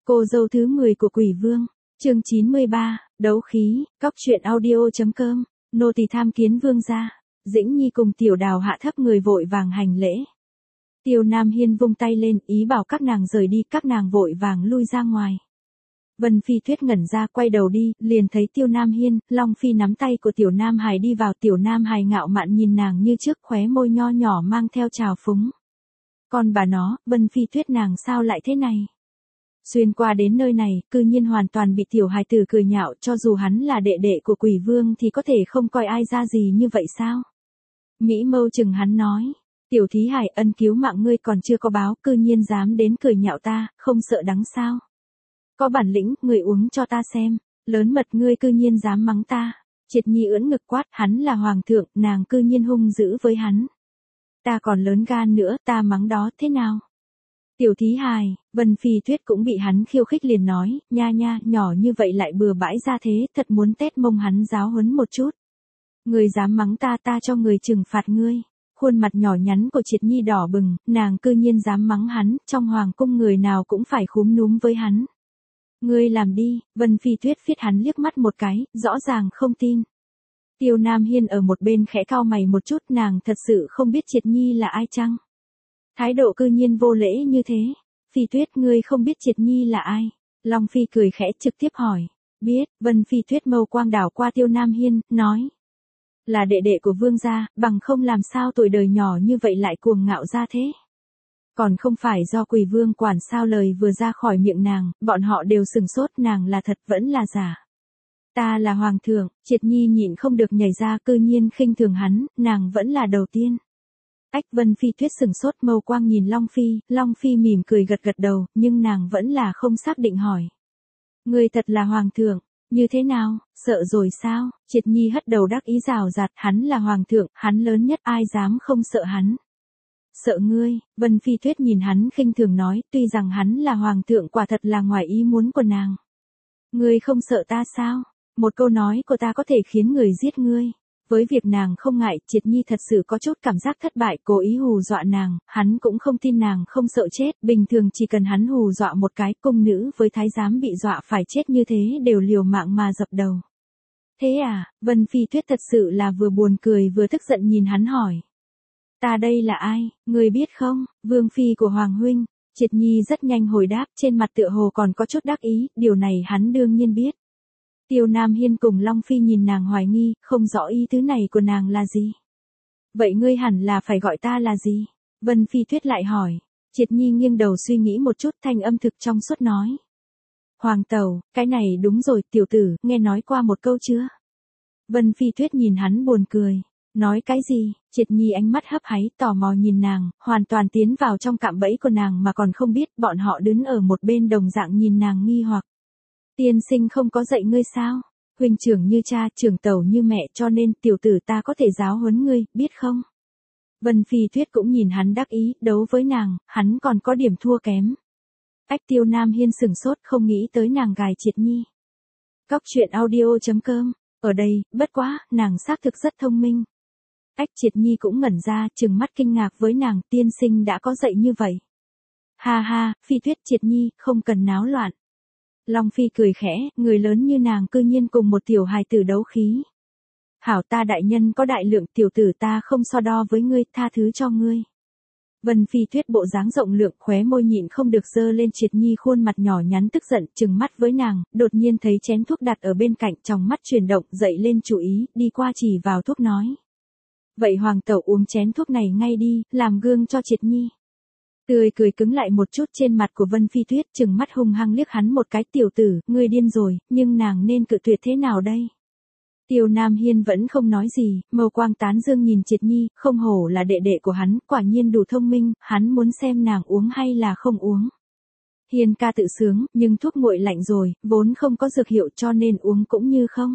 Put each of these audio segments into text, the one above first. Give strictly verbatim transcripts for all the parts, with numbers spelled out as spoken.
Cô dâu thứ mười của Quỷ Vương, chương chín mươi ba, đấu khí, cóc truyện audio.com, nô tỳ tham kiến vương gia. Dĩnh Nhi cùng Tiểu Đào hạ thấp người vội vàng hành lễ. Tiêu Nam Hiên vung tay lên, ý bảo các nàng rời đi, các nàng vội vàng lui ra ngoài. Vân Phi Tuyết ngẩn ra, quay đầu đi, liền thấy Tiêu Nam Hiên, Long Phi nắm tay của Tiểu Nam Hải đi vào. Tiểu Nam Hải ngạo mạn nhìn nàng như trước, khóe môi nho nhỏ mang theo trào phúng. Còn bà nó, Vân Phi Tuyết nàng sao lại thế này? Xuyên qua đến nơi này, cư nhiên hoàn toàn bị tiểu hài tử cười nhạo, cho dù hắn là đệ đệ của Quỷ Vương thì có thể không coi ai ra gì như vậy sao? Mỹ Mâu chừng hắn nói, tiểu thí hải, ân cứu mạng ngươi còn chưa có báo, cư nhiên dám đến cười nhạo ta, không sợ đắng sao? Có bản lĩnh, ngươi uống cho ta xem, lớn mật ngươi cư nhiên dám mắng ta. Triệt Nhi ưỡn ngực quát, hắn là hoàng thượng, nàng cư nhiên hung dữ với hắn. Ta còn lớn gan nữa, ta mắng đó thế nào? Tiểu thí hài, Vân Phi Tuyết cũng bị hắn khiêu khích liền nói, nha nha, nhỏ như vậy lại bừa bãi ra thế, thật muốn tét mông hắn giáo huấn một chút. Người dám mắng ta, ta cho người trừng phạt ngươi. Khuôn mặt nhỏ nhắn của Triệt Nhi đỏ bừng, nàng cư nhiên dám mắng hắn, trong hoàng cung người nào cũng phải khúm núm với hắn. Ngươi làm đi, Vân Phi Tuyết phiết hắn liếc mắt một cái, rõ ràng không tin. Tiêu Nam Hiên ở một bên khẽ cau mày một chút, nàng thật sự không biết Triệt Nhi là ai chăng? Thái độ cư nhiên vô lễ như thế. Phi Tuyết, ngươi không biết Triệt Nhi là ai? Long Phi cười khẽ trực tiếp hỏi. Biết. Vân Phi Tuyết mâu quang đảo qua Tiêu Nam Hiên, nói. Là đệ đệ của vương gia, bằng không làm sao tuổi đời nhỏ như vậy lại cuồng ngạo ra thế? Còn không phải do Quỷ Vương quản sao? Lời vừa ra khỏi miệng nàng, bọn họ đều sừng sốt, nàng là thật vẫn là giả. Ta là hoàng thượng. Triệt Nhi nhịn không được nhảy ra, cư nhiên khinh thường hắn, nàng vẫn là đầu tiên. Ách, Vân Phi Tuyết sừng sốt, mâu quang nhìn Long Phi, Long Phi mỉm cười gật gật đầu, nhưng nàng vẫn là không xác định hỏi. Người thật là hoàng thượng, như thế nào, sợ rồi sao? Triệt Nhi hất đầu đắc ý rào rạt, hắn là hoàng thượng, hắn lớn nhất, ai dám không sợ hắn. Sợ ngươi, Vân Phi Tuyết nhìn hắn khinh thường nói, tuy rằng hắn là hoàng thượng quả thật là ngoài ý muốn của nàng. Ngươi không sợ ta sao? Một câu nói của ta có thể khiến người giết ngươi. Với việc nàng không ngại, Triệt Nhi thật sự có chút cảm giác thất bại, cố ý hù dọa nàng, hắn cũng không tin nàng không sợ chết, bình thường chỉ cần hắn hù dọa một cái, cung nữ với thái giám bị dọa phải chết như thế đều liều mạng mà dập đầu. Thế à? Vân Phi Tuyết thật sự là vừa buồn cười vừa tức giận nhìn hắn hỏi. Ta đây là ai, ngươi biết không? Vương phi của Hoàng huynh. Triệt Nhi rất nhanh hồi đáp, trên mặt tựa hồ còn có chút đắc ý, điều này hắn đương nhiên biết. Tiêu Nam Hiên cùng Long Phi nhìn nàng hoài nghi, không rõ ý tứ này của nàng là gì. Vậy ngươi hẳn là phải gọi ta là gì? Vân Phi Tuyết lại hỏi. Triệt Nhi nghiêng đầu suy nghĩ một chút, thanh âm thực trong suốt nói. Hoàng tẩu, cái này đúng rồi, tiểu tử, nghe nói qua một câu chưa? Vân Phi Tuyết nhìn hắn buồn cười. Nói cái gì? Triệt Nhi ánh mắt hấp háy, tò mò nhìn nàng, hoàn toàn tiến vào trong cạm bẫy của nàng mà còn không biết, bọn họ đứng ở một bên đồng dạng nhìn nàng nghi hoặc. Tiên sinh không có dạy ngươi sao? Huynh trưởng như cha, trưởng tẩu như mẹ, cho nên tiểu tử ta có thể giáo huấn ngươi, biết không? Vân Phi Tuyết cũng nhìn hắn đắc ý, đấu với nàng, hắn còn có điểm thua kém. Ách, Tiêu Nam Hiên sừng sốt, không nghĩ tới nàng gài Triệt Nhi. Cóc truyện audio.com, ở đây, bất quá, nàng xác thực rất thông minh. Ách, Triệt Nhi cũng ngẩn ra, trừng mắt kinh ngạc với nàng, tiên sinh đã có dạy như vậy. Ha ha, Phi Tuyết, Triệt Nhi, không cần náo loạn. Long Phi cười khẽ, người lớn như nàng cư nhiên cùng một tiểu hài tử đấu khí. Hảo, ta đại nhân có đại lượng, tiểu tử ta không so đo với ngươi, tha thứ cho ngươi. Vân Phi Tuyết bộ dáng rộng lượng, khóe môi nhịn không được dơ lên. Triệt Nhi khuôn mặt nhỏ nhắn tức giận, trừng mắt với nàng, đột nhiên thấy chén thuốc đặt ở bên cạnh, trong mắt chuyển động, dậy lên chú ý, đi qua chỉ vào thuốc nói. Vậy hoàng tẩu uống chén thuốc này ngay đi, làm gương cho Triệt Nhi. Tươi cười cứng lại một chút trên mặt của Vân Phi Tuyết, trừng mắt hung hăng liếc hắn một cái, tiểu tử, ngươi điên rồi, nhưng nàng nên cự tuyệt thế nào đây? Tiêu Nam Hiên vẫn không nói gì, mâu quang tán dương nhìn Triệt Nhi, không hổ là đệ đệ của hắn, quả nhiên đủ thông minh, hắn muốn xem nàng uống hay là không uống. Hiên ca tự sướng, nhưng thuốc nguội lạnh rồi, vốn không có dược hiệu cho nên uống cũng như không.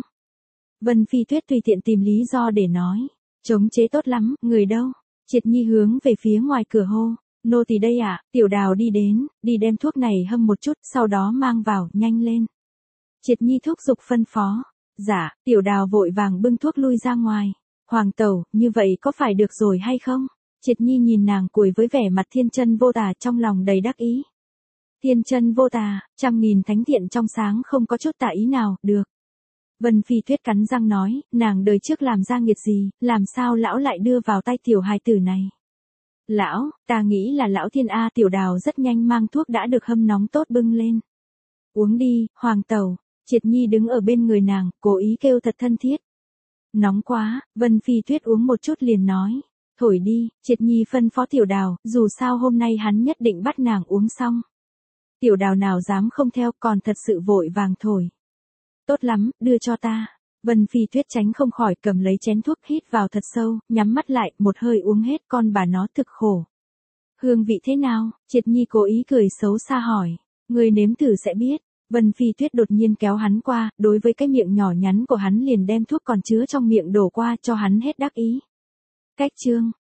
Vân Phi Tuyết tùy tiện tìm lý do để nói, chống chế tốt lắm, người đâu? Triệt Nhi hướng về phía ngoài cửa hô. Nô tỳ đây ạ, à? Tiểu Đào đi đến, đi đem thuốc này hâm một chút, sau đó mang vào, nhanh lên. Triệt Nhi thúc giục phân phó. Dạ, Tiểu Đào vội vàng bưng thuốc lui ra ngoài. Hoàng tẩu, như vậy có phải được rồi hay không? Triệt Nhi nhìn nàng cười với vẻ mặt thiên chân vô tà, trong lòng đầy đắc ý. Thiên chân vô tà, trăm nghìn thánh thiện trong sáng không có chút tà ý nào, được. Vân Phi Tuyết cắn răng nói, nàng đời trước làm ra nghiệt gì, làm sao lão lại đưa vào tay tiểu hài tử này. Lão, ta nghĩ là lão thiên A. Tiểu Đào rất nhanh mang thuốc đã được hâm nóng tốt bưng lên. Uống đi, hoàng tẩu. Triệt Nhi đứng ở bên người nàng, cố ý kêu thật thân thiết. Nóng quá, Vân Phi Tuyết uống một chút liền nói. Thổi đi, Triệt Nhi phân phó Tiểu Đào, dù sao hôm nay hắn nhất định bắt nàng uống xong. Tiểu Đào nào dám không theo, còn thật sự vội vàng thổi. Tốt lắm, đưa cho ta. Vân Phi Tuyết tránh không khỏi cầm lấy chén thuốc hít vào thật sâu, nhắm mắt lại, một hơi uống hết, con bà nó thực khổ. Hương vị thế nào? Triệt Nhi cố ý cười xấu xa hỏi. Người nếm thử sẽ biết. Vân Phi Tuyết đột nhiên kéo hắn qua, đối với cái miệng nhỏ nhắn của hắn liền đem thuốc còn chứa trong miệng đổ qua cho hắn hết đắc ý. Cách chương.